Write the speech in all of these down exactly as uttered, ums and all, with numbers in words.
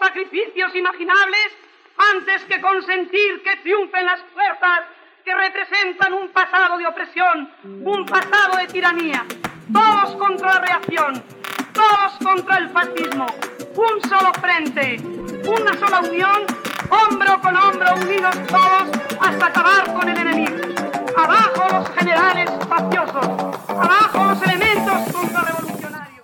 sacrificios imaginables antes que consentir que triunfen las fuerzas que representan un pasado de opresión, un pasado de tiranía. Todos contra la reacción, todos contra el fascismo, un solo frente, una sola unión, hombro con hombro, unidos todos hasta acabar con el enemigo. Abajo los generales faciosos, abajo los elementos contrarrevolucionarios.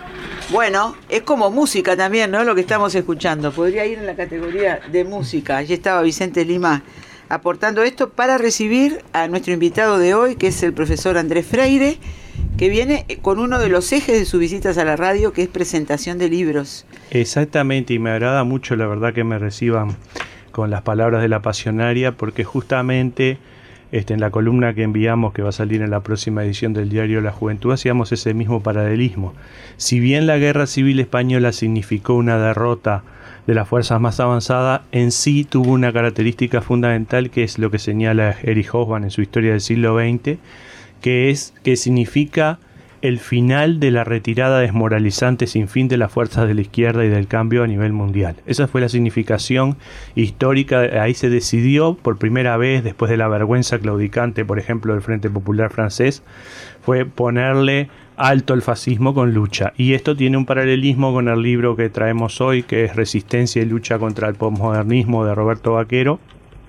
Bueno, es como música también, ¿no? Lo que estamos escuchando. Podría ir en la categoría de música. Allí estaba Vicente Lima aportando esto para recibir a nuestro invitado de hoy, que es el profesor Andrés Freire, que viene con uno de los ejes de sus visitas a la radio, que es presentación de libros. Exactamente, y me agrada mucho, la verdad, que me reciban con las palabras de la pasionaria, porque justamente este, en la columna que enviamos, que va a salir en la próxima edición del diario La Juventud, hacíamos ese mismo paralelismo. Si bien la Guerra Civil Española significó una derrota de las fuerzas más avanzadas, en sí tuvo una característica fundamental, que es lo que señala Erich Hobsbawm en su Historia del siglo veinte, que es que significa el final de la retirada desmoralizante sin fin de las fuerzas de la izquierda y del cambio a nivel mundial. Esa fue la significación histórica. Ahí se decidió por primera vez, después de la vergüenza claudicante, por ejemplo, del Frente Popular francés, fue ponerle alto al fascismo con lucha. Y esto tiene un paralelismo con el libro que traemos hoy, que es Resistencia y lucha contra el posmodernismo, de Roberto Vaquero,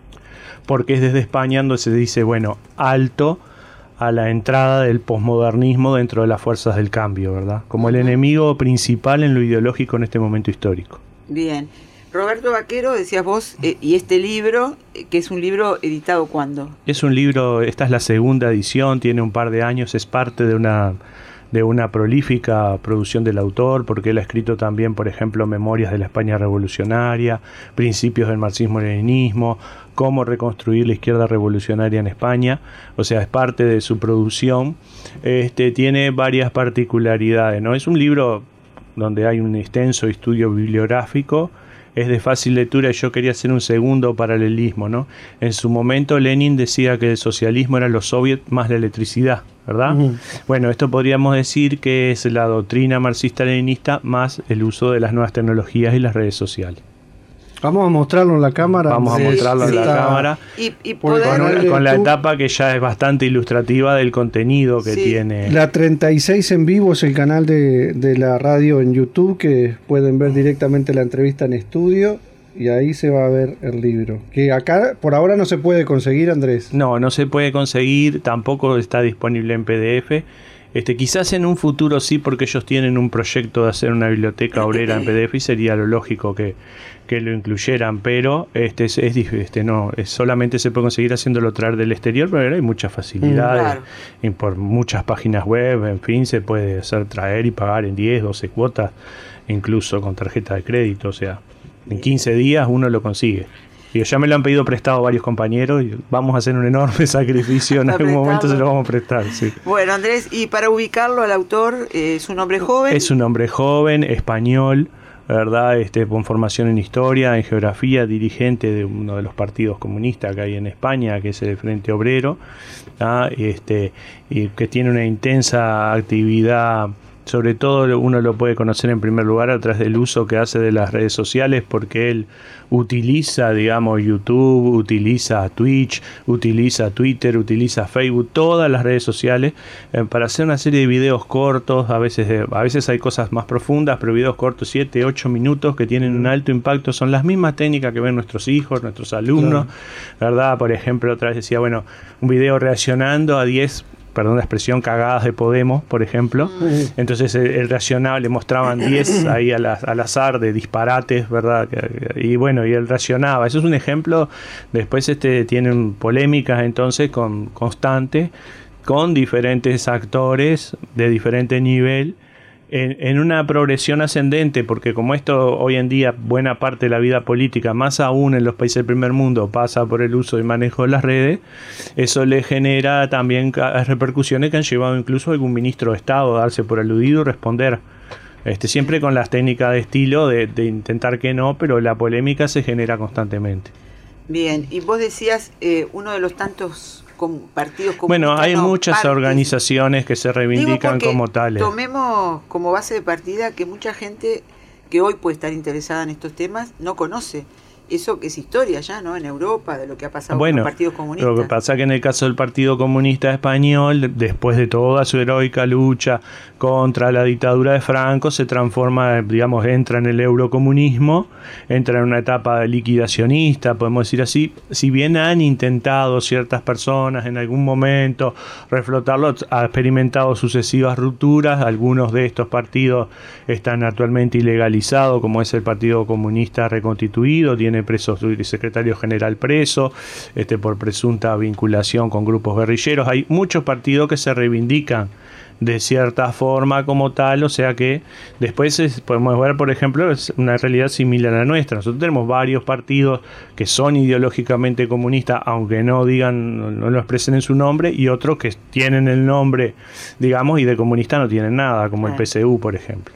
porque es desde España donde se dice, bueno, alto a la entrada del posmodernismo dentro de las fuerzas del cambio, ¿verdad? Como el enemigo principal en lo ideológico en este momento histórico. Bien. Roberto Vaquero, decías vos, eh, y este libro, eh, que es un libro editado ¿cuándo? Es un libro, esta es la segunda edición, tiene un par de años, es parte de una de una prolífica producción del autor, porque él ha escrito también, por ejemplo, Memorias de la España Revolucionaria, Principios del Marxismo-Leninismo, Cómo reconstruir la izquierda revolucionaria en España, o sea, es parte de su producción. Este, tiene varias particularidades, ¿no? Es un libro donde hay un extenso estudio bibliográfico, es de fácil lectura, y yo quería hacer un segundo paralelismo, ¿no? En su momento Lenin decía que el socialismo era los soviets más la electricidad, ¿verdad? Uh-huh. Bueno, esto podríamos decir que es la doctrina marxista-leninista más el uso de las nuevas tecnologías y las redes sociales. Vamos a mostrarlo en la cámara. Vamos a mostrarlo sí, en la cámara. Y, y poder... Con, con la etapa que ya es bastante ilustrativa del contenido que sí. tiene. La treinta y seis en vivo es el canal de, de la radio en YouTube, que pueden ver directamente la entrevista en estudio. Y ahí se va a ver el libro. Que acá por ahora no se puede conseguir, Andrés. No, no se puede conseguir. Tampoco está disponible en P D F. Este, quizás en un futuro sí, porque ellos tienen un proyecto de hacer una biblioteca obrera en P D F y sería lo lógico que, que lo incluyeran, pero este, es, es, este, no, es, solamente se puede conseguir haciéndolo traer del exterior, pero hay muchas facilidades, claro. Y por muchas páginas web, en fin, se puede hacer traer y pagar en diez, doce cuotas, incluso con tarjeta de crédito, o sea, en quince días uno lo consigue. Y ya me lo han pedido prestado varios compañeros y vamos a hacer un enorme sacrificio, en algún momento se lo vamos a prestar. Sí. Bueno, Andrés, y para ubicarlo al autor, eh, ¿es un hombre joven? Es un hombre joven, español, ¿verdad? Este, con formación en historia, en geografía, dirigente de uno de los partidos comunistas que hay en España, que es el Frente Obrero, ¿ah? este, y que tiene una intensa actividad. Sobre todo uno lo puede conocer en primer lugar a través del uso que hace de las redes sociales, porque él utiliza, digamos, YouTube, utiliza Twitch, utiliza Twitter, utiliza Facebook, todas las redes sociales eh, para hacer una serie de videos cortos. A veces, eh, a veces hay cosas más profundas, pero videos cortos, siete, ocho minutos, que tienen un alto impacto. Son las mismas técnicas que ven nuestros hijos, nuestros alumnos, claro. ¿Verdad? Por ejemplo, otra vez decía, bueno, un video reaccionando a diez... perdón la expresión, cagadas de Podemos, por ejemplo. Mm. Entonces él, él reaccionaba, le mostraban diez ahí al, al azar de disparates, ¿verdad? Y bueno, y él reaccionaba. Eso es un ejemplo. Después este tienen polémicas entonces con constante, con diferentes actores de diferente nivel, en, en una progresión ascendente, porque como esto hoy en día buena parte de la vida política, más aún en los países del primer mundo, pasa por el uso y manejo de las redes, eso le genera también repercusiones que han llevado incluso a algún ministro de Estado a darse por aludido y responder. Este, siempre con las técnicas de estilo de, de intentar que no, pero la polémica se genera constantemente. Bien, y vos decías eh, uno de los tantos con partidos comunistas. Bueno, hay no, muchas partes. organizaciones que se reivindican como tales. Tomemos como base de partida que mucha gente que hoy puede estar interesada en estos temas, no conoce eso que es historia ya, ¿no? En Europa, de lo que ha pasado bueno, con los partidos comunistas. Lo que pasa que en el caso del Partido Comunista Español, después de toda su heroica lucha contra la dictadura de Franco, se transforma, digamos, entra en el eurocomunismo, entra en una etapa liquidacionista, podemos decir así. Si bien han intentado ciertas personas en algún momento reflotarlo, ha experimentado sucesivas rupturas. Algunos de estos partidos están actualmente ilegalizados, como es el Partido Comunista Reconstituido, tiene preso su secretario general preso este por presunta vinculación con grupos guerrilleros. Hay muchos partidos que se reivindican de cierta forma como tal, o sea que después es, podemos ver, por ejemplo, es una realidad similar a la nuestra. Nosotros tenemos varios partidos que son ideológicamente comunistas, aunque no digan, no, no lo expresen en su nombre, y otros que tienen el nombre, digamos, y de comunista no tienen nada, como el P S U, por ejemplo.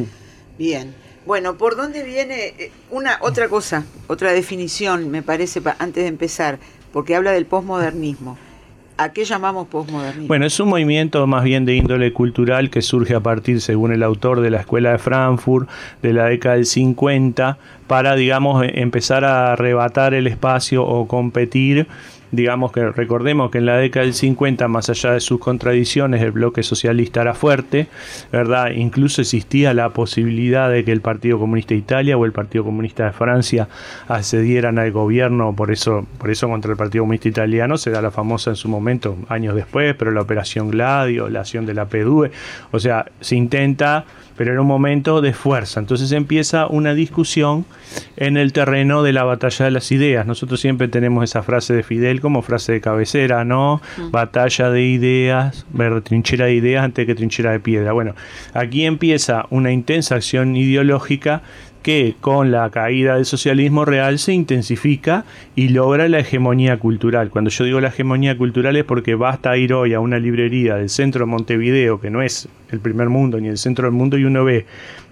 Bien. Bueno, ¿por dónde viene? Una otra cosa, otra definición, me parece, pa, antes de empezar, porque habla del posmodernismo. ¿A qué llamamos posmodernismo? Bueno, es un movimiento más bien de índole cultural que surge a partir, según el autor, de la Escuela de Frankfurt, de la década del cincuenta, para, digamos, empezar a arrebatar el espacio o competir. Digamos que recordemos que en la década del cincuenta, más allá de sus contradicciones, el bloque socialista era fuerte, ¿verdad? Incluso existía la posibilidad de que el Partido Comunista de Italia o el Partido Comunista de Francia accedieran al gobierno, por eso, por eso contra el Partido Comunista Italiano se da la famosa en su momento, años después, pero la Operación Gladio, la acción de la P D U E, o sea, se intenta, pero era un momento de fuerza. Entonces empieza una discusión en el terreno de la batalla de las ideas. Nosotros siempre tenemos esa frase de Fidel como frase de cabecera, ¿no? Uh-huh. Batalla de ideas, ver, trinchera de ideas antes que trinchera de piedra. Bueno, aquí empieza una intensa acción ideológica que con la caída del socialismo real se intensifica y logra la hegemonía cultural. Cuando yo digo la hegemonía cultural es porque basta ir hoy a una librería del centro de Montevideo, que no es el primer mundo ni el centro del mundo, y uno ve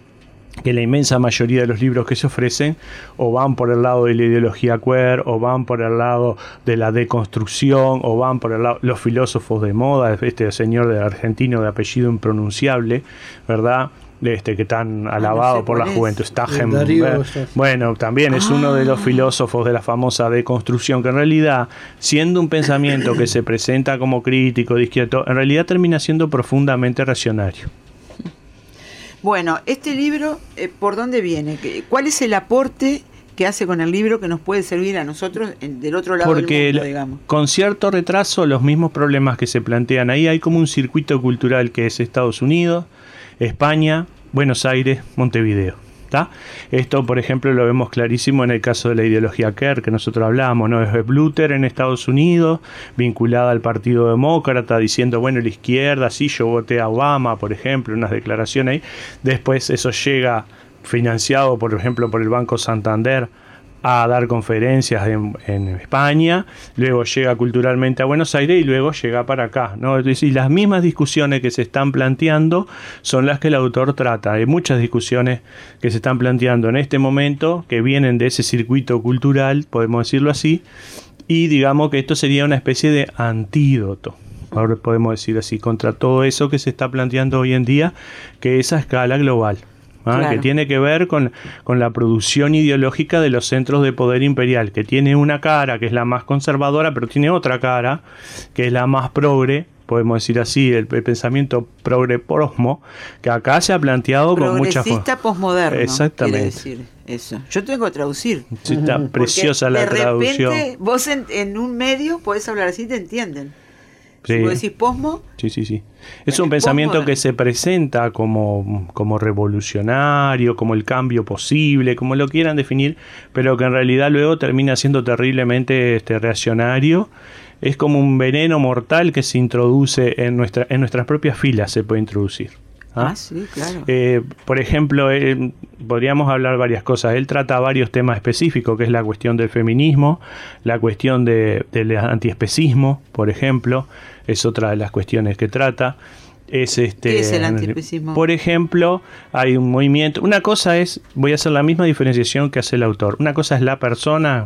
que la inmensa mayoría de los libros que se ofrecen o van por el lado de la ideología queer, o van por el lado de la deconstrucción, o van por el lado los filósofos de moda, este señor de argentino de apellido impronunciable, ¿verdad?, este que tan alabado ah, no sé por la juventud, Stagen, bueno, también es ah. uno de los filósofos de la famosa deconstrucción, que en realidad, siendo un pensamiento que se presenta como crítico de izquierda, en realidad termina siendo profundamente reaccionario. Bueno, este libro, eh, ¿por dónde viene? ¿Cuál es el aporte que hace con el libro que nos puede servir a nosotros en, del otro lado Porque del mundo, digamos? Con cierto retraso, los mismos problemas que se plantean ahí, hay como un circuito cultural que es Estados Unidos, España, Buenos Aires, Montevideo. ¿Tá? Esto, por ejemplo, lo vemos clarísimo en el caso de la ideología queer que nosotros hablamos, ¿no? Es Bluter en Estados Unidos, vinculada al Partido Demócrata, diciendo, bueno, la izquierda, sí, yo voté a Obama, por ejemplo, unas declaraciones ahí. Después eso llega financiado, por ejemplo, por el Banco Santander, a dar conferencias en, en España, luego llega culturalmente a Buenos Aires y luego llega para acá, ¿no? Es decir, las mismas discusiones que se están planteando son las que el autor trata. Hay muchas discusiones que se están planteando en este momento que vienen de ese circuito cultural, podemos decirlo así, y digamos que esto sería una especie de antídoto, ahora podemos decir así, contra todo eso que se está planteando hoy en día, que es a escala global. ¿Ah? Claro. Que tiene que ver con, con la producción ideológica de los centros de poder imperial, que tiene una cara que es la más conservadora, pero tiene otra cara que es la más progre, podemos decir así, el, el pensamiento progre-posmo, que acá se ha planteado con mucha... Progresista posmoderno. Exactamente. Decir eso. Yo tengo que traducir. Sí, está uh-huh. preciosa la traducción. De repente, vos en, en un medio podés hablar así, te entienden. Sí. Si vos decís posmo... Sí, sí, sí. Es un pensamiento que se presenta como, como revolucionario, como el cambio posible, como lo quieran definir, pero que en realidad luego termina siendo terriblemente este, reaccionario. Es como un veneno mortal que se introduce en, nuestra, en nuestras propias filas, se puede introducir. ¿Ah? Ah, sí, claro. Eh, por ejemplo, eh, podríamos hablar varias cosas. Él trata varios temas específicos, que es la cuestión del feminismo, la cuestión de, del antiespecismo, por ejemplo, es otra de las cuestiones que trata. Es este, ¿Qué es el antiespecismo? Por ejemplo, hay un movimiento. Una cosa es, voy a hacer la misma diferenciación que hace el autor. Una cosa es la persona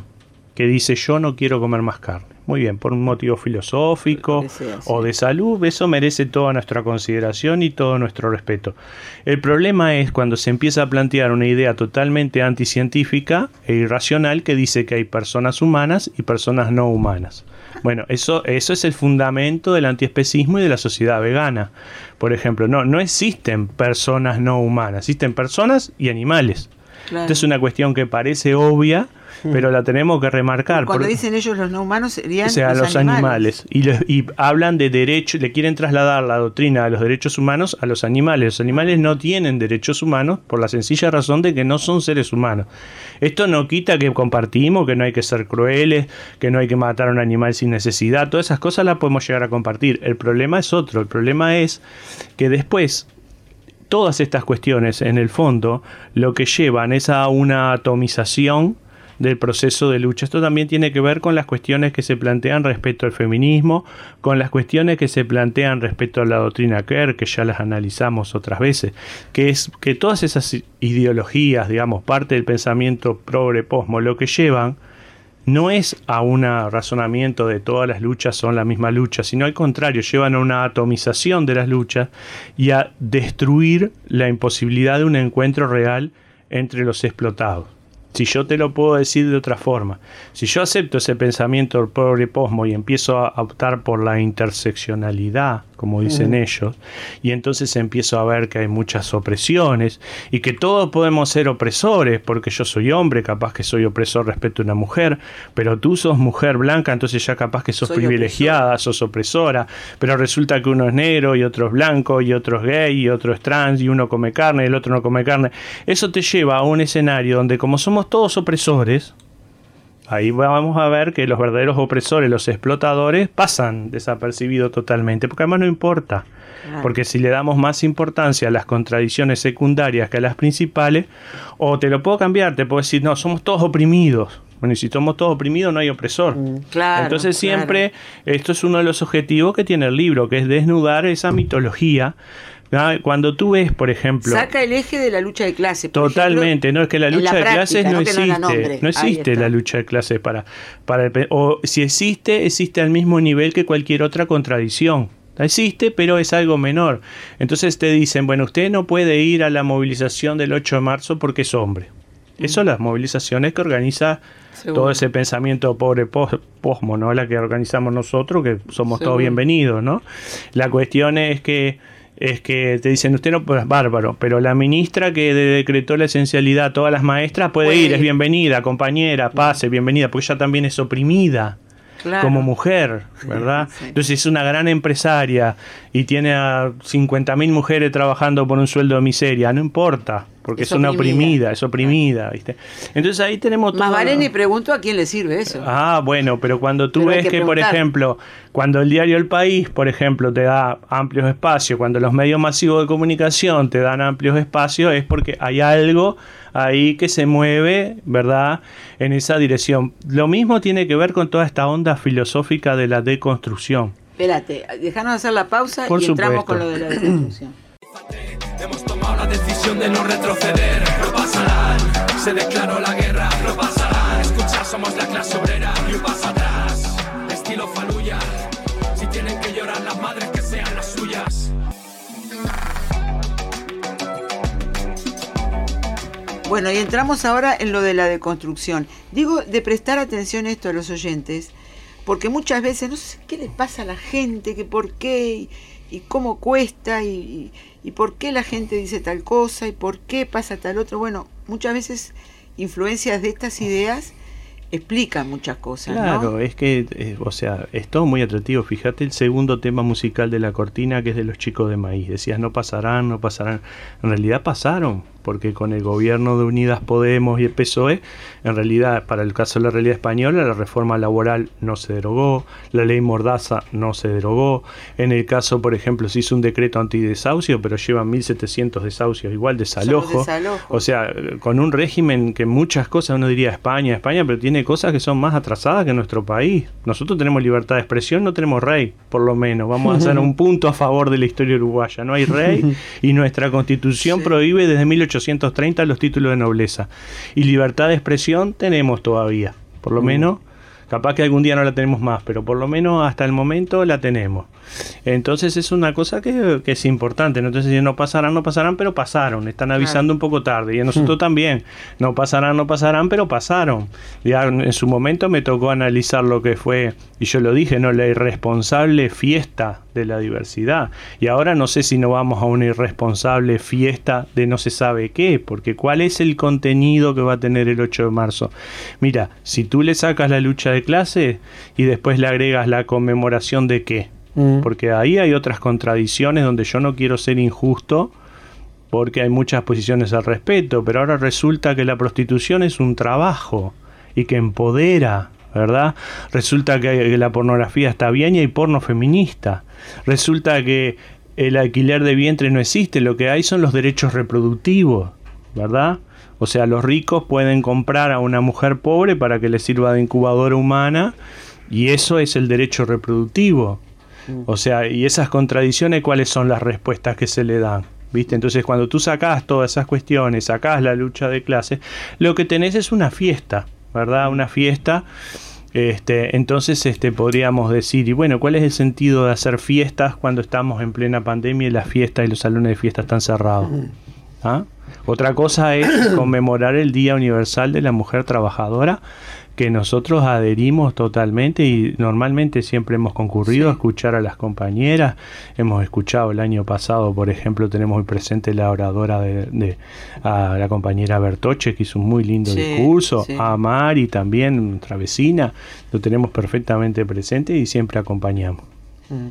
que dice yo no quiero comer más carne. Muy bien, por un motivo filosófico sea, o de salud, eso merece toda nuestra consideración y todo nuestro respeto. El problema es cuando se empieza a plantear una idea totalmente anticientífica e irracional que dice que hay personas humanas y personas no humanas. Bueno, eso, eso es el fundamento del antiespecismo y de la sociedad vegana. Por ejemplo, no, no existen personas no humanas, existen personas y animales. Claro. Esta es una cuestión que parece obvia, pero la tenemos que remarcar. Cuando por, dicen ellos los no humanos serían o sea, los, los animales, animales. Y, les, y hablan de derechos, le quieren trasladar la doctrina de los derechos humanos a los animales. Los animales no tienen derechos humanos por la sencilla razón de que no son seres humanos. Esto no quita que compartimos, que no hay que ser crueles, que no hay que matar a un animal sin necesidad. Todas esas cosas las podemos llegar a compartir. El problema es otro. El problema es que después todas estas cuestiones, en el fondo, lo que llevan es a una atomización del proceso de lucha. Esto también tiene que ver con las cuestiones que se plantean respecto al feminismo, con las cuestiones que se plantean respecto a la doctrina Kerr, que ya las analizamos otras veces, que es que todas esas ideologías, digamos, parte del pensamiento progre posmo, lo que llevan no es a un razonamiento de todas las luchas son la misma lucha, sino al contrario, llevan a una atomización de las luchas y a destruir la imposibilidad de un encuentro real entre los explotados. Si yo te lo puedo decir de otra forma, si yo acepto ese pensamiento progre posmo y empiezo a optar por la interseccionalidad, como dicen uh-huh. ellos, y entonces empiezo a ver que hay muchas opresiones y que todos podemos ser opresores, porque yo soy hombre, capaz que soy opresor respecto a una mujer, pero tú sos mujer blanca, entonces ya capaz que sos soy privilegiada, opresora. sos opresora, pero resulta que uno es negro y otro es blanco y otro es gay y otro es trans y uno come carne y el otro no come carne. Eso te lleva a un escenario donde como somos todos opresores, ahí vamos a ver que los verdaderos opresores, los explotadores, pasan desapercibidos totalmente, porque además no importa, claro. porque si le damos más importancia a las contradicciones secundarias que a las principales, o te lo puedo cambiar, te puedo decir, no, somos todos oprimidos. Bueno, y si somos todos oprimidos no hay opresor. Claro, Entonces siempre, claro. esto es uno de los objetivos que tiene el libro, que es desnudar esa mitología. Cuando tú ves, por ejemplo... Saca el eje de la lucha de clases. Totalmente, ejemplo, no, es que la lucha la de práctica, clases no, no existe. No, no existe la lucha de clases para, para el, o si existe, existe al mismo nivel que cualquier otra contradicción. Existe, pero es algo menor. Entonces te dicen, bueno, usted no puede ir a la movilización del ocho de marzo porque es hombre. Mm. Eso las movilizaciones que organiza Seguro. todo ese pensamiento pobre posmo, ¿no? La que organizamos nosotros, que somos Seguro. todos bienvenidos, ¿no? La cuestión es que es que te dicen, usted no pues, es bárbaro, pero la ministra que decretó la esencialidad a todas las maestras puede, puede ir, es bienvenida, compañera, pase, bienvenida, porque ella también es oprimida. Claro. Como mujer, ¿verdad? Sí, sí. Entonces es una gran empresaria y tiene a cincuenta mil mujeres trabajando por un sueldo de miseria, no importa, porque es, es una oprimida, es oprimida, ¿viste? Entonces ahí tenemos todo. Más vale ni pregunto a quién le sirve eso. Ah, bueno, pero cuando tú pero ves que, que por ejemplo, cuando el diario El País, por ejemplo, te da amplios espacios, cuando los medios masivos de comunicación te dan amplios espacios, es porque hay algo ahí que se mueve, ¿verdad?, en esa dirección. Lo mismo tiene que ver con toda esta onda filosófica de la deconstrucción. Espérate, déjanos hacer la pausa Por y supuesto. entramos con lo de la deconstrucción. Hemos tomado la decisión de no retroceder, no pasarán, se declaró la guerra, no pasarán, escucha, somos la clase obrera, y un paso atrás, estilo Faluya, si tienen que llorar las madres que sean las suyas. Bueno, y entramos ahora en lo de la deconstrucción. Digo, de prestar atención a esto a los oyentes, porque muchas veces, no sé qué le pasa a la gente, que por qué, y, y cómo cuesta, y, y, y por qué la gente dice tal cosa, y por qué pasa tal otro. Bueno, muchas veces influencias de estas ideas explican muchas cosas, claro, ¿no? es que, eh, o sea, es todo muy atractivo. Fíjate el segundo tema musical de la cortina, que es de Los Chicos de Maíz. Decías, no pasarán, no pasarán. En realidad pasaron, porque con el gobierno de Unidas Podemos y el P S O E, en realidad, para el caso de la realidad española, la reforma laboral no se derogó, la ley Mordaza no se derogó. En el caso, por ejemplo, se hizo un decreto antidesahucio, pero llevan mil setecientos desahucios igual, desalojo. desalojo. O sea, con un régimen que muchas cosas, uno diría España, España, pero tiene cosas que son más atrasadas que nuestro país. Nosotros tenemos libertad de expresión, no tenemos rey, por lo menos. Vamos a hacer un punto a favor de la historia uruguaya. No hay rey y nuestra constitución sí. prohíbe desde mil ochocientos treinta los títulos de nobleza. Y libertad de expresión tenemos todavía. por lo mm. menos. Capaz que algún día no la tenemos más, pero por lo menos hasta el momento la tenemos. Entonces es una cosa que, que es importante, ¿no? Entonces no pasarán, no pasarán, pero pasaron. Están avisando claro. un poco tarde. Y a nosotros mm. también. No pasarán, no pasarán, pero pasaron. Ya en su momento me tocó analizar lo que fue, y yo lo dije, ¿no? La irresponsable fiesta de la diversidad. Y ahora no sé si no vamos a una irresponsable fiesta de no se sabe qué, porque ¿cuál es el contenido que va a tener el ocho de marzo? Mira, si tú le sacas la lucha de clase y después le agregas la conmemoración de qué, mm. porque ahí hay otras contradicciones donde yo no quiero ser injusto, porque hay muchas posiciones al respecto, pero ahora resulta que la prostitución es un trabajo y que empodera, ¿verdad? Resulta que la pornografía está bien y hay porno feminista. Resulta que el alquiler de vientre no existe, lo que hay son los derechos reproductivos, ¿verdad? O sea, los ricos pueden comprar a una mujer pobre para que le sirva de incubadora humana y eso es el derecho reproductivo. O sea, y esas contradicciones, ¿cuáles son las respuestas que se le dan? ¿Viste? Entonces, cuando tú sacás todas esas cuestiones, sacás la lucha de clases, lo que tenés es una fiesta, ¿verdad? Una fiesta. Este, entonces este, podríamos decir, y bueno, ¿cuál es el sentido de hacer fiestas cuando estamos en plena pandemia y las fiestas y los salones de fiesta están cerrados? ¿Ah? Otra cosa es conmemorar el Día Universal de la Mujer Trabajadora, que nosotros adherimos totalmente y normalmente siempre hemos concurrido sí. a escuchar a las compañeras. Hemos escuchado el año pasado, por ejemplo, tenemos muy presente la oradora de, de a la compañera Bertoche, que hizo un muy lindo sí, discurso, sí. a Mari también, nuestra vecina, lo tenemos perfectamente presente y siempre acompañamos. Mm.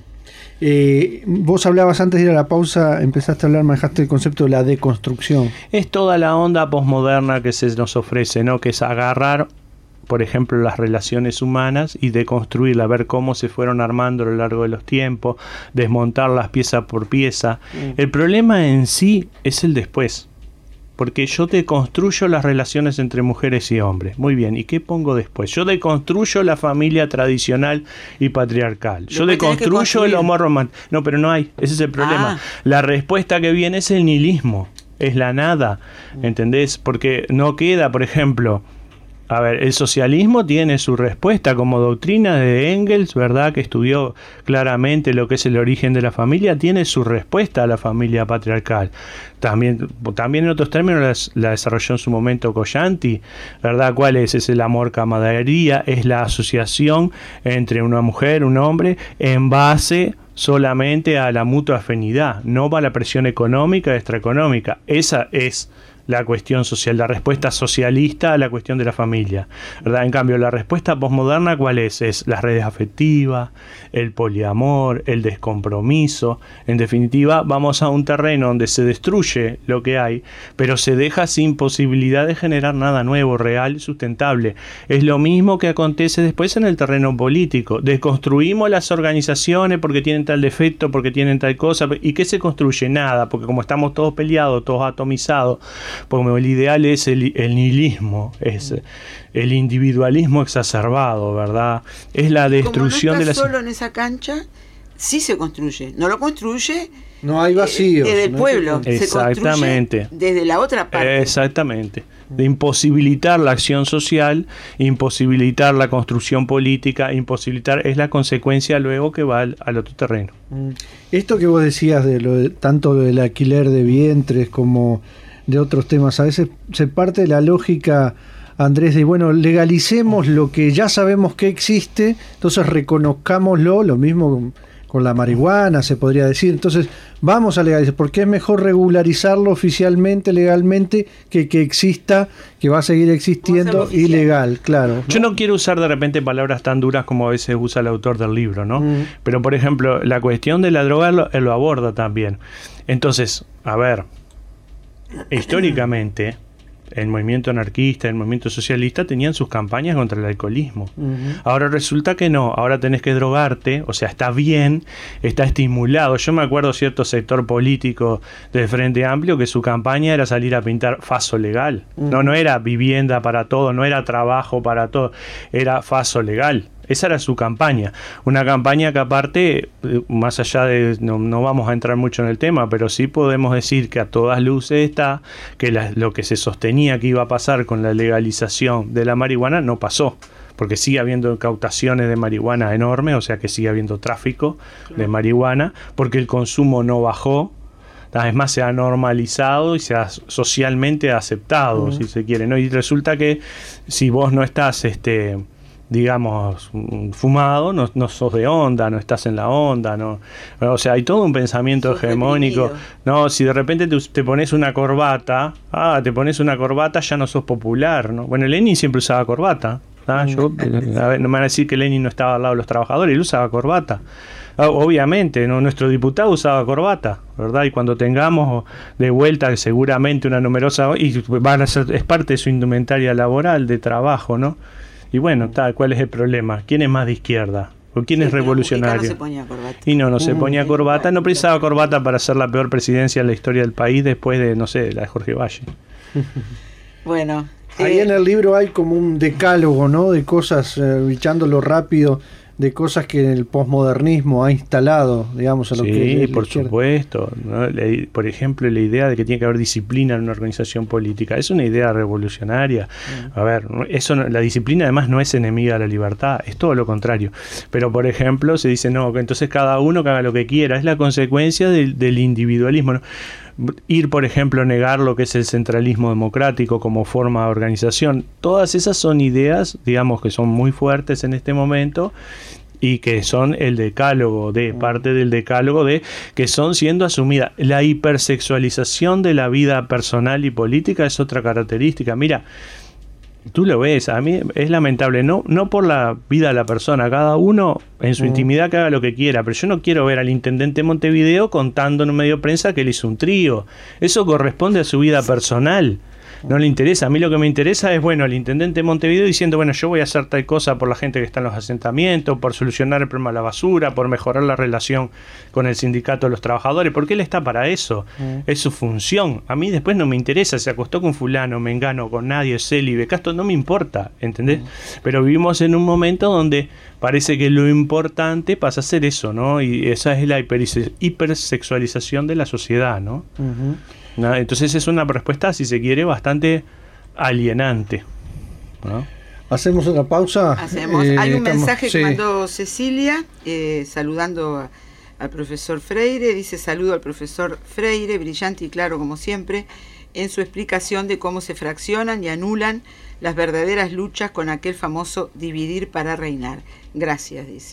Eh, vos hablabas antes de ir a la pausa, empezaste a hablar, manejaste el concepto de la deconstrucción. Es toda la onda posmoderna que se nos ofrece, ¿no? Que es agarrar, por ejemplo, las relaciones humanas y deconstruirlas, ver cómo se fueron armando a lo largo de los tiempos, desmontarlas pieza por pieza. Mm. El problema en sí es el después. Porque yo deconstruyo las relaciones entre mujeres y hombres. Muy bien, ¿y qué pongo después? Yo deconstruyo la familia tradicional y patriarcal. Yo deconstruyo el amor romántico. No, pero no hay. Ese es el problema. Ah. La respuesta que viene es el nihilismo. Es la nada. ¿Entendés? Porque no queda, por ejemplo... A ver, el socialismo tiene su respuesta como doctrina de Engels, ¿verdad? Que estudió claramente lo que es el origen de la familia, tiene su respuesta a la familia patriarcal. También, también en otros términos la, la desarrolló en su momento Collanti, ¿verdad? ¿Cuál es? Es el amor camaradería, es la asociación entre una mujer, un hombre, en base solamente a la mutua afinidad, no va a la presión económica, extraeconómica. Esa es la cuestión social, la respuesta socialista a la cuestión de la familia, ¿verdad? En cambio, la respuesta posmoderna, ¿cuál es? Es las redes afectivas, el poliamor, el descompromiso. En definitiva, vamos a un terreno donde se destruye lo que hay, pero se deja sin posibilidad de generar nada nuevo, real y sustentable. Es lo mismo que acontece después en el terreno político. Desconstruimos las organizaciones porque tienen tal defecto, porque tienen tal cosa. ¿Y qué se construye? Nada, porque como estamos todos peleados, todos atomizados, porque el ideal es el, el nihilismo, es el individualismo exacerbado, ¿verdad? Es la destrucción como no de la... solo en esa cancha, sí se construye. No lo construye... No hay vacío. Desde el no pueblo. Hay... Exactamente. Se construye desde la otra parte. Exactamente. De imposibilitar la acción social, imposibilitar la construcción política, imposibilitar, es la consecuencia luego que va al, al otro terreno. Esto que vos decías de lo de, tanto del alquiler de vientres como de otros temas, a veces se parte de la lógica, Andrés, de bueno, legalicemos lo que ya sabemos que existe, entonces reconozcámoslo, lo mismo con la marihuana se podría decir, entonces vamos a legalizar, porque es mejor regularizarlo oficialmente, legalmente, que que exista, que va a seguir existiendo ilegal, claro, ¿no? Yo no quiero usar de repente palabras tan duras como a veces usa el autor del libro, ¿no? Mm. Pero por ejemplo, la cuestión de la droga lo, lo aborda también. Entonces, a ver, históricamente el movimiento anarquista, el movimiento socialista tenían sus campañas contra el alcoholismo. Uh-huh. Ahora resulta que no, ahora tenés que drogarte, o sea, está bien, está estimulado. Yo me acuerdo cierto sector político del Frente Amplio que su campaña era salir a pintar faso legal. Uh-huh. No, no era vivienda para todo, no era trabajo para todo, era faso legal. Esa era su campaña. Una campaña que aparte, más allá de, no, no vamos a entrar mucho en el tema, pero sí podemos decir que a todas luces está que la, lo que se sostenía que iba a pasar con la legalización de la marihuana no pasó. porque sigue habiendo incautaciones de marihuana enormes, o sea que sigue habiendo tráfico de marihuana, porque el consumo no bajó. Es más, se ha normalizado y se ha socialmente aceptado, uh-huh. si se quiere, ¿no? Y resulta que si vos no estás, este, digamos, fumado, no, no sos de onda, no estás en la onda, no, o sea, hay todo un pensamiento sos hegemónico. Reprimido. No, si de repente te, te pones una corbata, ah, te pones una corbata, ya no sos popular, ¿no? Bueno, Lenin siempre usaba corbata. ¿Ah? Yo, a ver, no me van a decir que Lenin no estaba al lado de los trabajadores, él usaba corbata. Obviamente, ¿no? Nuestro diputado usaba corbata, ¿verdad? Y cuando tengamos de vuelta seguramente una numerosa, y van a ser, es parte de su indumentaria laboral, de trabajo, ¿no? Y bueno, tal, ¿cuál es el problema? ¿Quién es más de izquierda? ¿O quién sí, es revolucionario? No se ponía corbata. Y no, no se ponía corbata, no precisaba corbata para ser la peor presidencia en la historia del país después de, no sé, la de Jorge Valle. Bueno. Ahí eh, en el libro hay como un decálogo, ¿no? De cosas, eh, echándolo rápido, de cosas que el posmodernismo ha instalado, digamos, a lo sí, que por izquierda. Supuesto, ¿no? La, por ejemplo, la idea de que tiene que haber disciplina en una organización política es una idea revolucionaria. Mm. A ver, eso no, la disciplina además no es enemiga de la libertad, es todo lo contrario. Pero, por ejemplo, se dice, no, que entonces cada uno que haga lo que quiera, es la consecuencia del, del individualismo, ¿no? Ir, por ejemplo, negar lo que es el centralismo democrático como forma de organización. Todas esas son ideas, digamos, que son muy fuertes en este momento y que son el decálogo de, parte del decálogo de, que son siendo asumidas. La hipersexualización de la vida personal y política es otra característica. Mira, tú lo ves, a mí es lamentable, no, no por la vida de la persona, cada uno en su mm. intimidad que haga lo que quiera, pero yo no quiero ver al intendente de Montevideo contando en un medio de prensa que él hizo un trío. Eso corresponde a su vida personal. No le interesa. A mí lo que me interesa es, bueno, el intendente de Montevideo diciendo, bueno, yo voy a hacer tal cosa por la gente que está en los asentamientos, por solucionar el problema de la basura, por mejorar la relación con el sindicato de los trabajadores, porque él está para eso. Mm. Es su función. A mí después no me interesa, se acostó con fulano, mengano, con nadie, célibe, Castro, no me importa, ¿entendés? Mm. Pero vivimos en un momento donde parece que lo importante pasa a ser eso, ¿no? Y esa es la hiper hipersexualización de la sociedad, ¿no? Uh-huh. ¿No? Entonces es una respuesta, si se quiere, bastante alienante, ¿no? Hacemos una pausa. Hacemos. Eh, Hay un estamos, mensaje sí. que mandó Cecilia, eh, saludando a, al profesor Freire. Dice: saludo al profesor Freire, brillante y claro como siempre, en su explicación de cómo se fraccionan y anulan las verdaderas luchas con aquel famoso dividir para reinar. Gracias, dice.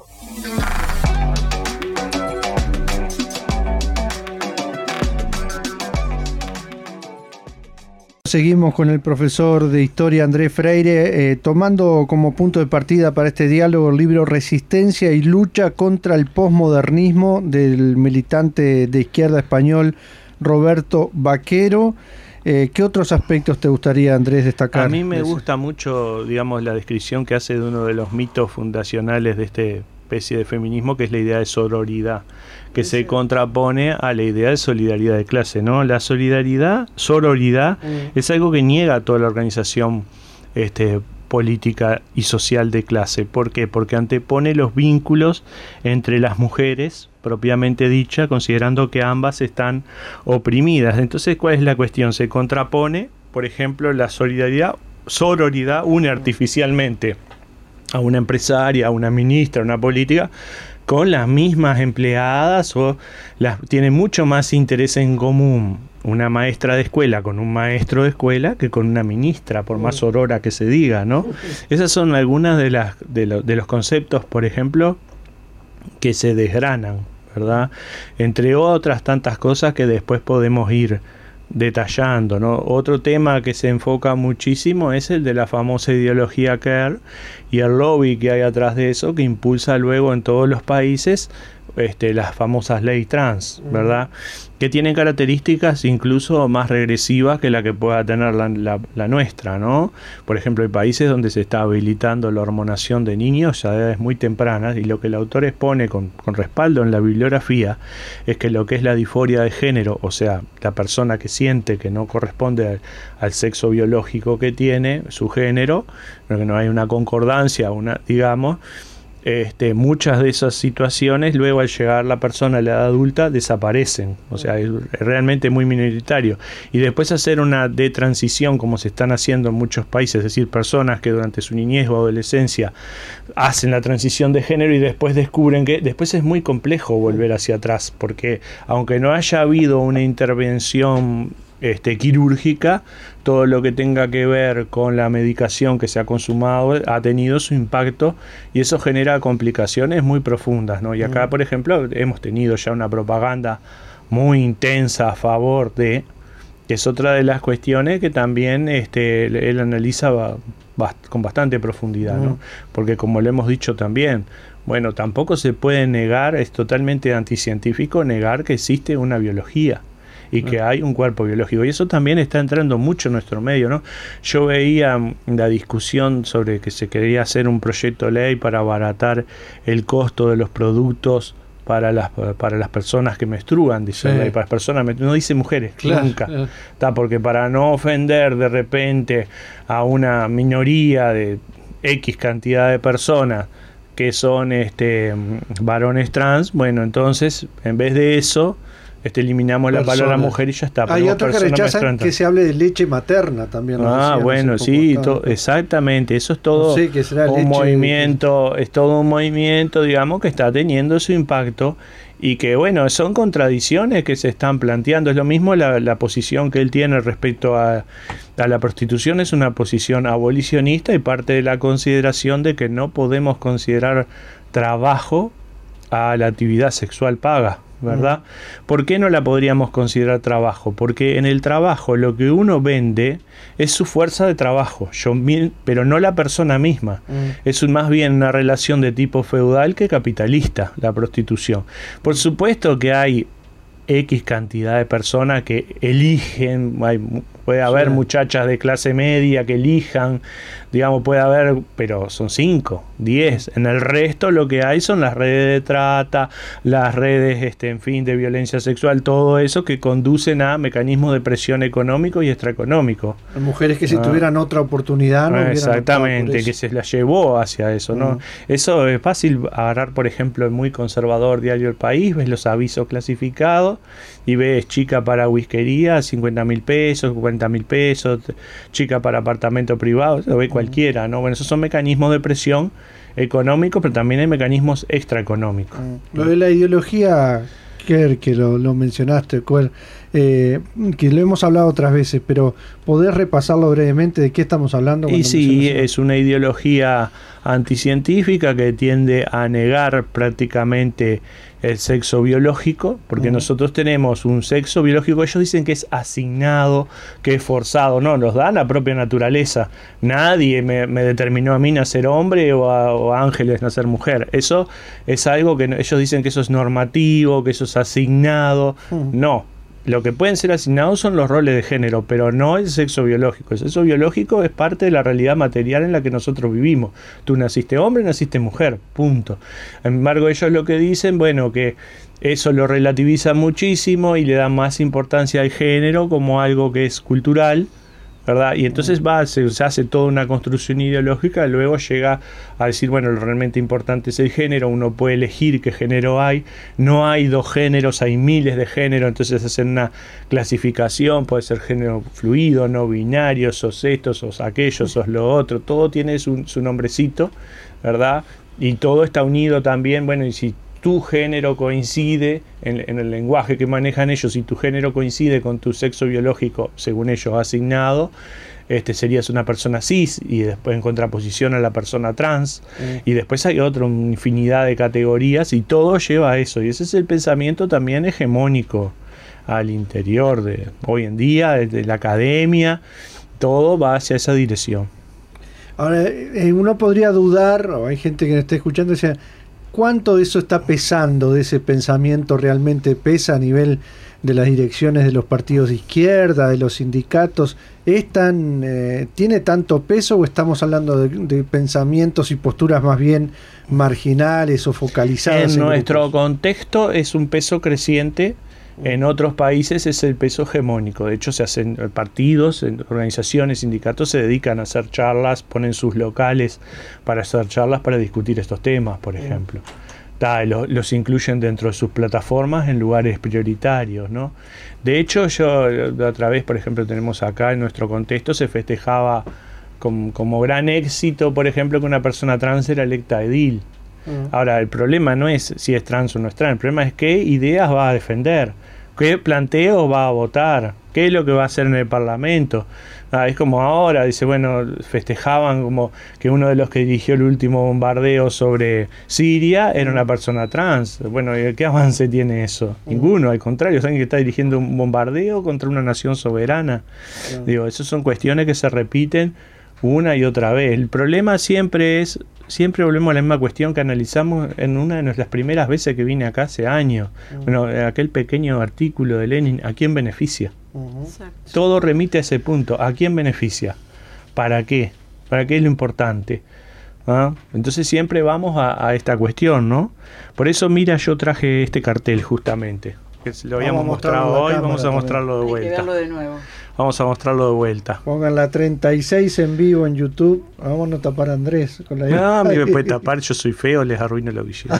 Seguimos con el profesor de Historia Andrés Freire, eh, tomando como punto de partida para este diálogo el libro Resistencia y lucha contra el posmodernismo del militante de izquierda español Roberto Vaquero. Eh, ¿Qué otros aspectos te gustaría, Andrés, destacar? A mí me gusta mucho, digamos, la descripción que hace de uno de los mitos fundacionales de esta especie de feminismo, que es la idea de sororidad, que se contrapone a la idea de solidaridad de clase, ¿no? La solidaridad, sororidad, mm. es algo que niega toda la organización este, política y social de clase. ¿Por qué? Porque antepone los vínculos entre las mujeres, propiamente dicha, considerando que ambas están oprimidas. Entonces, ¿cuál es la cuestión? Se contrapone, por ejemplo, la solidaridad, sororidad une artificialmente a una empresaria, a una ministra, a una política, con las mismas empleadas, o las tiene mucho más interés en común una maestra de escuela con un maestro de escuela que con una ministra, por más sorora que se diga, ¿no? Esas son algunas de las de, lo, de los conceptos, por ejemplo, que se desgranan, ¿verdad? Entre otras tantas cosas que después podemos ir detallando, ¿no? Otro tema que se enfoca muchísimo es el de la famosa ideología queer y el lobby que hay atrás de eso, que impulsa luego en todos los países este, las famosas leyes trans, ¿verdad? Que tienen características incluso más regresivas que la que pueda tener la, la, la nuestra, ¿no? Por ejemplo, hay países donde se está habilitando la hormonación de niños a edades muy tempranas, y lo que el autor expone con, con respaldo en la bibliografía es que lo que es la disforia de género, o sea, la persona que siente que no corresponde al, al sexo biológico que tiene, su género, pero que no hay una concordancia, una, digamos, Este, muchas de esas situaciones luego al llegar la persona a la edad adulta desaparecen, o sea, es realmente muy minoritario. Y después hacer una de transición como se están haciendo en muchos países, es decir, personas que durante su niñez o adolescencia hacen la transición de género y después descubren que después es muy complejo volver hacia atrás, porque aunque no haya habido una intervención Este, quirúrgica, todo lo que tenga que ver con la medicación que se ha consumado ha tenido su impacto y eso genera complicaciones muy profundas, ¿no? Y acá, por ejemplo, hemos tenido ya una propaganda muy intensa a favor de, que es otra de las cuestiones que también este, él analiza bast- con bastante profundidad, ¿no? Porque como lo hemos dicho también, bueno, tampoco se puede negar, es totalmente anticientífico negar que existe una biología y que hay un cuerpo biológico, y eso también está entrando mucho en nuestro medio, ¿no? Yo veía la discusión sobre que se quería hacer un proyecto de ley para abaratar el costo de los productos para las para las personas que menstruan, dice sí. Para las personas, no dice mujeres, claro, nunca, claro. Está, porque para no ofender de repente a una minoría de X cantidad de personas que son este varones trans, bueno, entonces en vez de eso Este, eliminamos persona. La palabra mujer y ya está. Hay otros que rechazan que se hable de leche materna también. Ah, bueno, sí, to- exactamente. Eso es todo no sé, que será un leche movimiento, de... es todo un movimiento, digamos, que está teniendo su impacto y que, bueno, son contradicciones que se están planteando. Es lo mismo la, la posición que él tiene respecto a, a la prostitución, es una posición abolicionista y parte de la consideración de que no podemos considerar trabajo a la actividad sexual paga, ¿verdad? ¿Por qué no la podríamos considerar trabajo? Porque en el trabajo lo que uno vende es su fuerza de trabajo, yo, pero no la persona misma. Mm. Es más bien una relación de tipo feudal que capitalista, la prostitución. Por supuesto que hay X cantidad de personas que eligen, hay, puede haber sí. muchachas de clase media que elijan, digamos, puede haber, pero son cinco, diez. En el resto lo que hay son las redes de trata, las redes, este, en fin, de violencia sexual, todo eso que conducen a mecanismos de presión económico y extraeconómico. Mujeres que si ah. tuvieran otra oportunidad no hubieran exactamente, que se las llevó hacia eso, ¿no? Uh-huh. Eso es fácil agarrar, por ejemplo, el muy conservador diario El País, ves los avisos clasificados y ves chica para whiskería, cincuenta mil pesos, cuarenta mil pesos, chica para apartamento privado, lo ve cualquiera, ¿no? Bueno, esos son mecanismos de presión económicos, pero también hay mecanismos extraeconómicos. Lo de la ideología, que, que lo, lo mencionaste, cual, eh, que lo hemos hablado otras veces, pero ¿podés repasarlo brevemente de qué estamos hablando? Y sí, es una ideología anticientífica que tiende a negar prácticamente el sexo biológico, porque uh-huh. nosotros tenemos un sexo biológico, ellos dicen que es asignado, que es forzado, no, nos da la propia naturaleza, nadie me, me determinó a mí nacer hombre o a, o a Ángeles nacer mujer, eso es algo que ellos dicen que eso es normativo, que eso es asignado, uh-huh. no. Lo que pueden ser asignados son los roles de género, pero no el sexo biológico. El sexo biológico es parte de la realidad material en la que nosotros vivimos. Tú naciste hombre, naciste mujer, punto. Sin embargo, ellos lo que dicen, bueno, que eso lo relativiza muchísimo y le da más importancia al género como algo que es cultural, ¿verdad? Y entonces va, se, se hace toda una construcción ideológica, luego llega a decir, bueno, lo realmente importante es el género, uno puede elegir qué género hay, no hay dos géneros, hay miles de géneros, entonces hacen una clasificación, puede ser género fluido, no binario, sos esto, sos aquello, sos lo otro, todo tiene su, su nombrecito, ¿verdad? Y todo está unido también, bueno, y si tu género coincide en, en el lenguaje que manejan ellos, si tu género coincide con tu sexo biológico, según ellos asignado, este serías una persona cis, y después en contraposición a la persona trans, mm. y después hay otra infinidad de categorías, y todo lleva a eso, y ese es el pensamiento también hegemónico al interior de hoy en día, de la academia, todo va hacia esa dirección. Ahora, uno podría dudar, o hay gente que me está escuchando y dice, ¿cuánto de eso está pesando, de ese pensamiento realmente pesa a nivel de las direcciones de los partidos de izquierda, de los sindicatos? ¿Es tan, eh, ¿Tiene tanto peso o estamos hablando de, de pensamientos y posturas más bien marginales o focalizadas? En, en nuestro grupos? contexto es un peso creciente En otros países es el peso hegemónico. De hecho, se hacen partidos, organizaciones, sindicatos se dedican a hacer charlas, ponen sus locales para hacer charlas para discutir estos temas, por ejemplo. Ta, lo, los incluyen dentro de sus plataformas en lugares prioritarios, ¿no? De hecho, yo la otra vez, por ejemplo, tenemos acá en nuestro contexto, se festejaba como, como gran éxito, por ejemplo, que una persona trans era electa edil. Uh-huh. Ahora, el problema no es si es trans o no es trans, el problema es qué ideas va a defender, qué planteos va a votar, qué es lo que va a hacer en el Parlamento. Ah, es como ahora, dice, bueno, festejaban como que uno de los que dirigió el último bombardeo sobre Siria era una persona trans. Bueno, ¿qué avance tiene eso? Uh-huh. Ninguno, al contrario, es alguien que está dirigiendo un bombardeo contra una nación soberana. Uh-huh. Digo, esas son cuestiones que se repiten una y otra vez. El problema siempre es, siempre volvemos a la misma cuestión que analizamos en una de nuestras primeras veces que vine acá hace años. Uh-huh. Bueno, aquel pequeño artículo de Lenin, ¿a quién beneficia? Uh-huh. Todo remite a ese punto. ¿A quién beneficia? ¿Para qué? ¿Para qué es lo importante? ¿Ah? Entonces siempre vamos a, a esta cuestión, ¿no? Por eso, mira, yo traje este cartel justamente, que lo habíamos mostrado hoy, vamos a mostrarlo de vuelta. Hay que verlo de nuevo. Vamos a mostrarlo de vuelta. Pongan la treinta y seis en vivo en YouTube. Vamos a tapar a Andrés con la No, a mí me puede tapar, yo soy feo, les arruino la visión.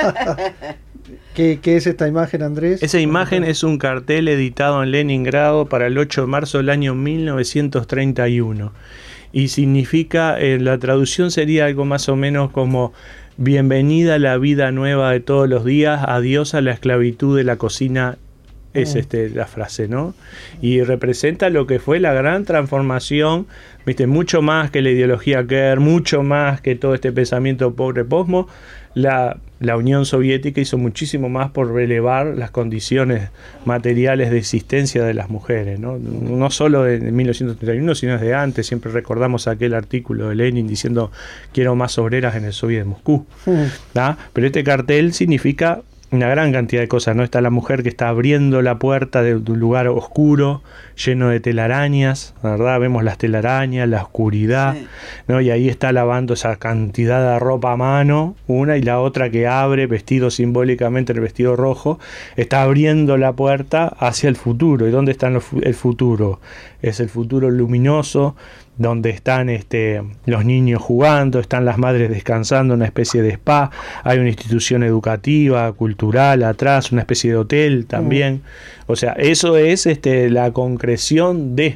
¿Qué, ¿Qué es esta imagen, Andrés? Esa imagen es un cartel editado en Leningrado para el ocho de marzo del año mil novecientos treinta y uno. Y significa, eh, la traducción sería algo más o menos como: bienvenida a la vida nueva de todos los días, adiós a la esclavitud de la cocina. Es este la frase, ¿no? Y representa lo que fue la gran transformación, viste, mucho más que la ideología Kerr, mucho más que todo este pensamiento pobre posmo. La, la Unión Soviética hizo muchísimo más por relevar las condiciones materiales de existencia de las mujeres, ¿no? No solo de mil novecientos treinta y uno, sino desde antes. Siempre recordamos aquel artículo de Lenin diciendo: quiero más obreras en el Soviet de Moscú. ¿Ah? Pero este cartel significa una gran cantidad de cosas, ¿no? Está la mujer que está abriendo la puerta de un lugar oscuro, lleno de telarañas, ¿verdad? Vemos las telarañas, la oscuridad, sí, ¿no? Y ahí está lavando esa cantidad de ropa a mano, una, y la otra que abre, vestido simbólicamente, el vestido rojo, está abriendo la puerta hacia el futuro. ¿Y dónde está el futuro? Es el futuro luminoso, donde están este, los niños jugando, están las madres descansando en una especie de spa, hay una institución educativa, cultural atrás, una especie de hotel también. Mm. O sea, eso es este, la concreción de...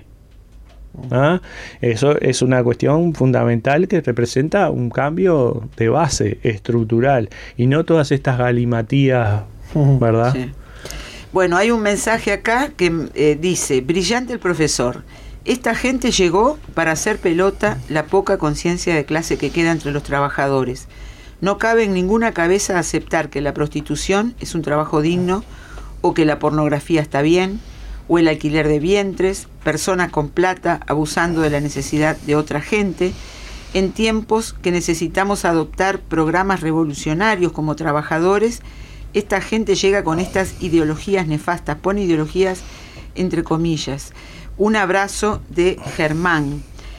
¿ah? Eso es una cuestión fundamental que representa un cambio de base estructural y no todas estas galimatías, ¿verdad? Sí. Bueno, hay un mensaje acá que eh, dice: brillante el profesor. Esta gente llegó para hacer pelota la poca conciencia de clase que queda entre los trabajadores. No cabe en ninguna cabeza aceptar que la prostitución es un trabajo digno, o que la pornografía está bien, o el alquiler de vientres, personas con plata abusando de la necesidad de otra gente, en tiempos que necesitamos adoptar programas revolucionarios como trabajadores. Esta gente llega con estas ideologías nefastas, pone ideologías entre comillas. Un abrazo de Germán.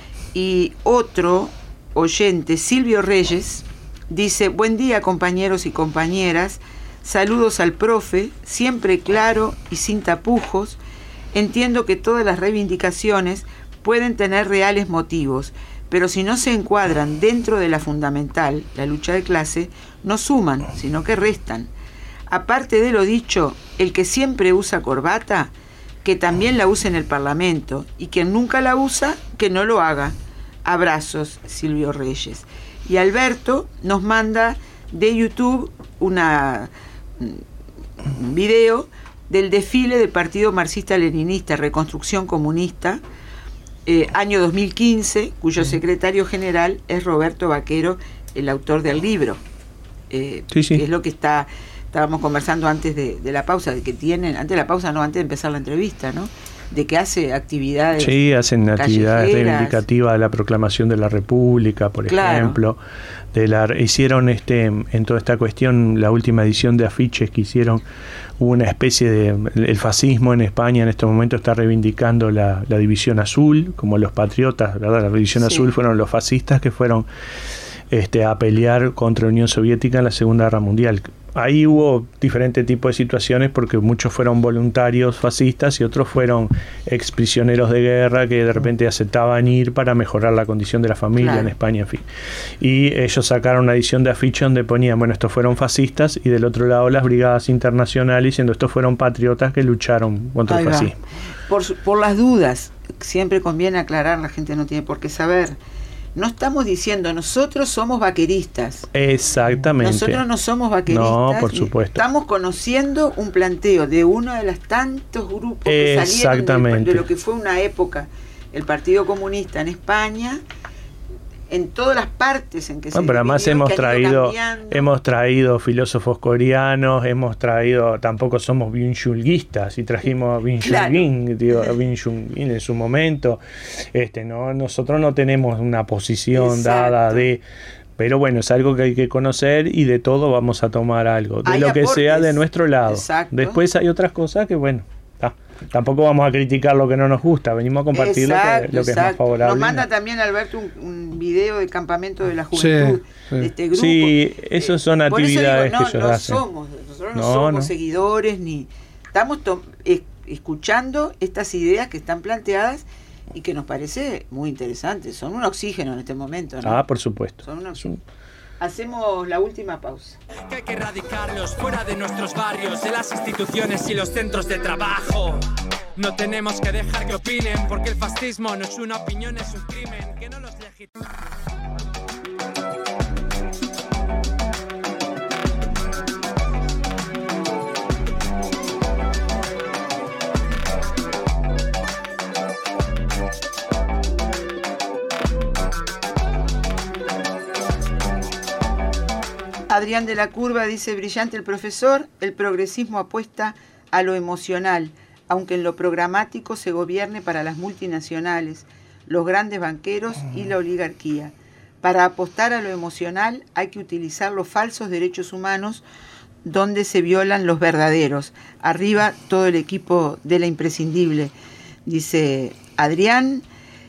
Y otro oyente, Silvio Reyes, dice: buen día, compañeros y compañeras, saludos al profe, siempre claro y sin tapujos. Entiendo que todas las reivindicaciones pueden tener reales motivos, pero si no se encuadran dentro de la fundamental, la lucha de clase, no suman, sino que restan. Aparte de lo dicho, el que siempre usa corbata, que también la use en el Parlamento, y quien nunca la usa, que no lo haga. Abrazos, Silvio Reyes. Y Alberto nos manda de YouTube una, un video del desfile del Partido Marxista-Leninista, Reconstrucción Comunista, eh, año dos mil quince, cuyo secretario general es Roberto Vaquero, el autor del libro. Eh, sí, sí. Que es lo que está... Estábamos conversando antes de, de la pausa, de que tienen, antes de la pausa, no, antes de empezar la entrevista, ¿no? De que hace actividades. Sí, hacen actividades reivindicativas de la proclamación de la República, por claro. ejemplo. De la, hicieron este en toda esta cuestión, la última edición de afiches que hicieron, hubo una especie de. El fascismo en España en este momento está reivindicando la, la división azul, como los patriotas, ¿verdad? La división sí. azul fueron los fascistas que fueron este, a pelear contra la Unión Soviética en la Segunda Guerra Mundial. ahí hubo diferentes tipos de situaciones porque muchos fueron voluntarios fascistas y otros fueron ex prisioneros de guerra que de repente aceptaban ir para mejorar la condición de la familia claro. en España, en fin. Y ellos sacaron una edición de afiche donde ponían, bueno, estos fueron fascistas, y del otro lado las brigadas internacionales diciendo estos fueron patriotas que lucharon contra Ahí el fascismo. Por, por las dudas, siempre conviene aclarar, la gente no tiene por qué saber. No estamos diciendo nosotros somos vaqueristas. Exactamente. Nosotros no somos vaqueristas. No, por supuesto. Estamos conociendo un planteo de uno de los tantos grupos que salieron de, de lo que fue una época el Partido Comunista en España, en todas las partes en que bueno, se pero además hemos traído hemos traído filósofos coreanos, hemos traído, tampoco somos byung-chulguistas y trajimos a Byung-chul digo, a Byung-chul en su momento, este no nosotros no tenemos una posición Exacto. dada de, pero bueno, es algo que hay que conocer y de todo vamos a tomar algo, de hay lo aportes. Que sea de nuestro lado. Exacto. Después hay otras cosas que bueno, ah, tampoco vamos a criticar lo que no nos gusta, venimos a compartir exacto, lo, que, lo que es más favorable. Nos manda también Alberto un, un video de campamento de la juventud sí, sí. de este grupo. Sí, esos son eh, actividades digo, no, que ellos no hacen. Somos, nosotros no, no somos no. seguidores, ni estamos es, escuchando estas ideas que están planteadas y que nos parece muy interesantes. Son un oxígeno en este momento, ¿no? Ah, por supuesto. Son un oxígeno. Hacemos la última pausa. Que hay que erradicarlos fuera de nuestros barrios, de las instituciones y los centros de trabajo. No tenemos que dejar que opinen, porque el fascismo no es una opinión, es un crimen. Que no los legitima. Adrián de la Curva dice, brillante el profesor, el progresismo apuesta a lo emocional, aunque en lo programático se gobierne para las multinacionales, los grandes banqueros y la oligarquía. Para apostar a lo emocional hay que utilizar los falsos derechos humanos donde se violan los verdaderos. Arriba todo el equipo de la imprescindible, dice Adrián.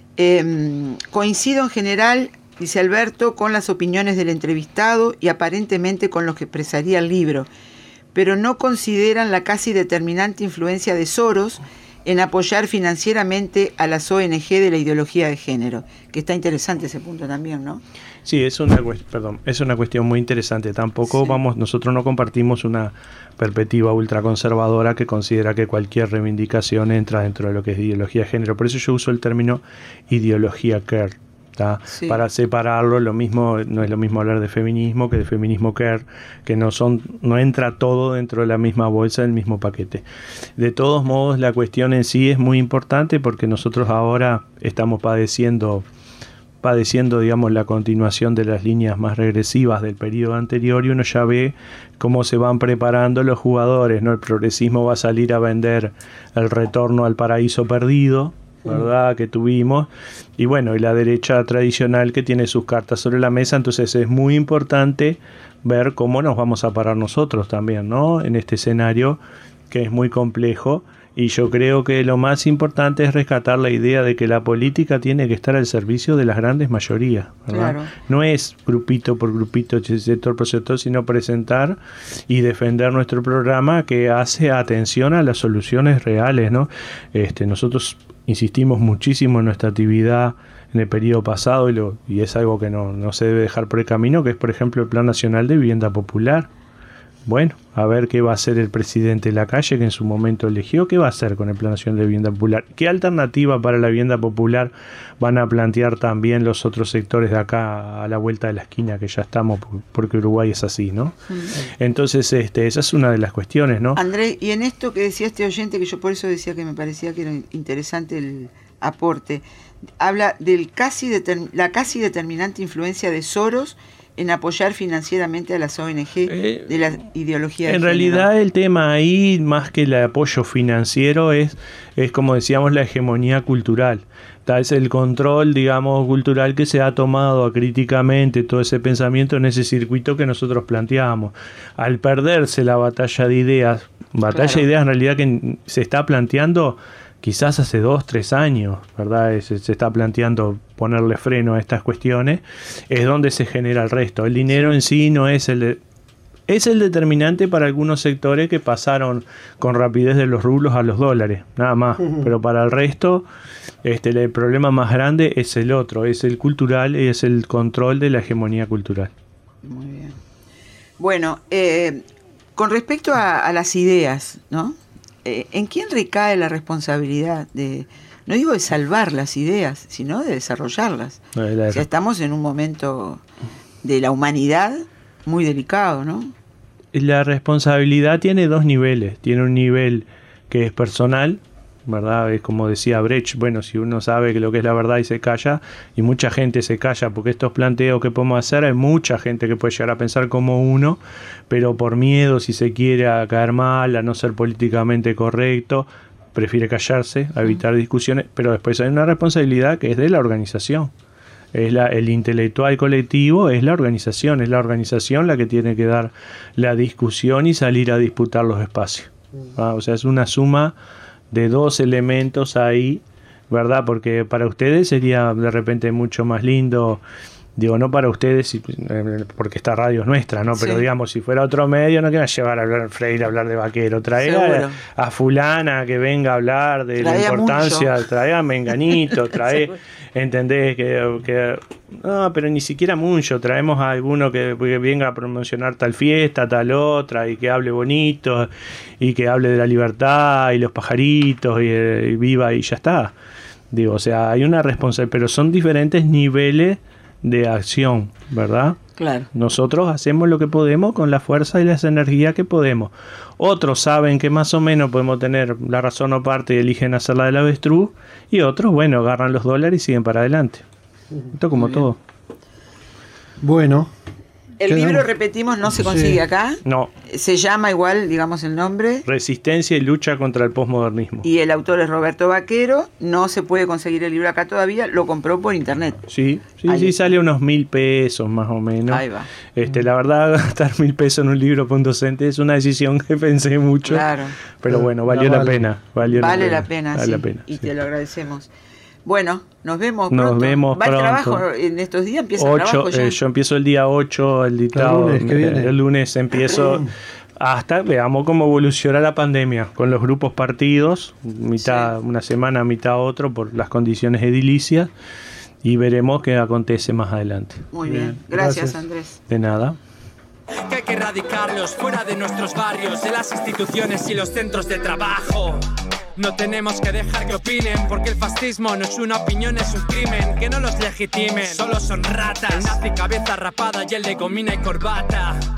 Eh, coincido en general, dice Alberto, con las opiniones del entrevistado y aparentemente con lo que expresaría el libro, pero no consideran la casi determinante influencia de Soros en apoyar financieramente a las O N Ge de la ideología de género, que está interesante ese punto también, ¿no? Sí, es una, perdón, es una cuestión muy interesante. Tampoco sí. vamos, nosotros no compartimos una perspectiva ultraconservadora que considera que cualquier reivindicación entra dentro de lo que es ideología de género. Por eso yo uso el término ideología queer. Sí. Para separarlo, lo mismo no es lo mismo hablar de feminismo que de feminismo queer, que no son no entra todo dentro de la misma bolsa, del mismo paquete. De todos modos, la cuestión en sí es muy importante porque nosotros ahora estamos padeciendo padeciendo, digamos, la continuación de las líneas más regresivas del periodo anterior y uno ya ve cómo se van preparando los jugadores, ¿no? El progresismo va a salir a vender el retorno al paraíso perdido, ¿verdad? Que tuvimos, y bueno, y la derecha tradicional que tiene sus cartas sobre la mesa. Entonces es muy importante ver cómo nos vamos a parar nosotros también, ¿no? En este escenario que es muy complejo, y yo creo que lo más importante es rescatar la idea de que la política tiene que estar al servicio de las grandes mayorías, ¿verdad? Claro. No es grupito por grupito, sector por sector, sino presentar y defender nuestro programa que hace atención a las soluciones reales, ¿no? Este, nosotros insistimos muchísimo en nuestra actividad en el periodo pasado y, lo, y es algo que no, no se debe dejar por el camino, que es, por ejemplo, el Plan Nacional de Vivienda Popular. Bueno, a ver qué va a hacer el presidente Lacalle, que en su momento eligió. ¿Qué va a hacer con el Plan Nacional de Vivienda Popular? ¿Qué alternativa para la vivienda popular van a plantear también los otros sectores de acá a la vuelta de la esquina, que ya estamos, porque Uruguay es así, ¿no? Mm. Entonces, este, esa es una de las cuestiones, ¿no? André, y en esto que decía este oyente, que yo por eso decía que me parecía que era interesante el aporte, habla del casi determ- la casi determinante influencia de Soros en apoyar financieramente a las O N Ge eh, de la ideología de en género. Realidad el tema ahí, más que el apoyo financiero, es, es como decíamos, la hegemonía cultural. Tal es el control, digamos, cultural que se ha tomado críticamente todo ese pensamiento en ese circuito que nosotros planteamos. Al perderse la batalla de ideas, batalla claro. de ideas en realidad que se está planteando quizás hace dos, tres años, ¿verdad? Se, se está planteando ponerle freno a estas cuestiones, es donde se genera el resto. El dinero en sí no es el Es el determinante para algunos sectores que pasaron con rapidez de los rublos a los dólares, nada más. Uh-huh. Pero para el resto, este, el problema más grande es el otro, es el cultural y es el control de la hegemonía cultural. Muy bien. Bueno, eh, con respecto a, a las ideas, ¿no? Eh, ¿En quién recae la responsabilidad de, no digo de salvar las ideas, sino de desarrollarlas? No, de o sea, estamos en un momento de la humanidad muy delicado, ¿no? La responsabilidad tiene dos niveles. Tiene un nivel que es personal, ¿verdad? Es como decía Brecht, bueno, si uno sabe que lo que es la verdad y se calla, y mucha gente se calla porque estos planteos que podemos hacer, hay mucha gente que puede llegar a pensar como uno, pero por miedo, si se quiere, a caer mal, a no ser políticamente correcto, prefiere callarse, a evitar discusiones, pero después hay una responsabilidad que es de la organización. Es la, el intelectual colectivo es la organización, es la organización la que tiene que dar la discusión y salir a disputar los espacios. ¿Ah? O sea, es una suma de dos elementos ahí, ¿verdad? Porque para ustedes sería de repente mucho más lindo, digo, no para ustedes, porque esta radio es nuestra, ¿no? Pero sí, digamos, si fuera otro medio, no quieran llevar a hablar Freire, a hablar de Vaquero, traer a, a fulana que venga a hablar de traía la importancia, mucho. Traer a Menganito, traer, ¿entendés? Que, que no, pero ni siquiera mucho, traemos a alguno que, que venga a promocionar tal fiesta, tal otra, y que hable bonito, y que hable de la libertad, y los pajaritos, y, y viva, y ya está. Digo, o sea, hay una responsabilidad, pero son diferentes niveles de acción, ¿verdad? Claro. Nosotros hacemos lo que podemos con la fuerza y las energías que podemos. Otros saben que más o menos podemos tener la razón o parte y eligen hacer la del avestruz, y otros, bueno, agarran los dólares y siguen para adelante. Esto como todo. Bueno. El libro, repetimos, no se consigue sí. acá. No. Se llama igual, digamos el nombre. Resistencia y lucha contra el posmodernismo. Y el autor es Roberto Vaquero. No se puede conseguir el libro acá todavía. Lo compró por internet. Sí, sí, Ahí sí, está. Sale unos mil pesos más o menos. Ahí va. Este, la verdad, gastar mil pesos en un libro para un docente es una decisión que pensé mucho. Claro. Pero bueno, valió la, vale. la pena. Valió vale la pena, pena, vale sí. la pena. Y sí. te lo agradecemos. Bueno, nos vemos nos pronto. Vemos ¿Va pronto. el trabajo en estos días? ¿Empieza ocho, el trabajo ya? Eh, yo empiezo el día ocho, el dictado. El lunes, ¿qué viene? El lunes empiezo hasta veamos cómo evoluciona la pandemia con los grupos partidos, mitad sí. una semana, mitad otro, por las condiciones edilicias, y veremos qué acontece más adelante. Muy bien, bien. Gracias, Gracias Andrés. De nada. Que hay que erradicarlos fuera de nuestros barrios, de las instituciones y los centros de trabajo. No tenemos que dejar que opinen, porque el fascismo no es una opinión, es un crimen. Que no los legitimen, solo son ratas. El nazi cabeza rapada y el de gomina y corbata.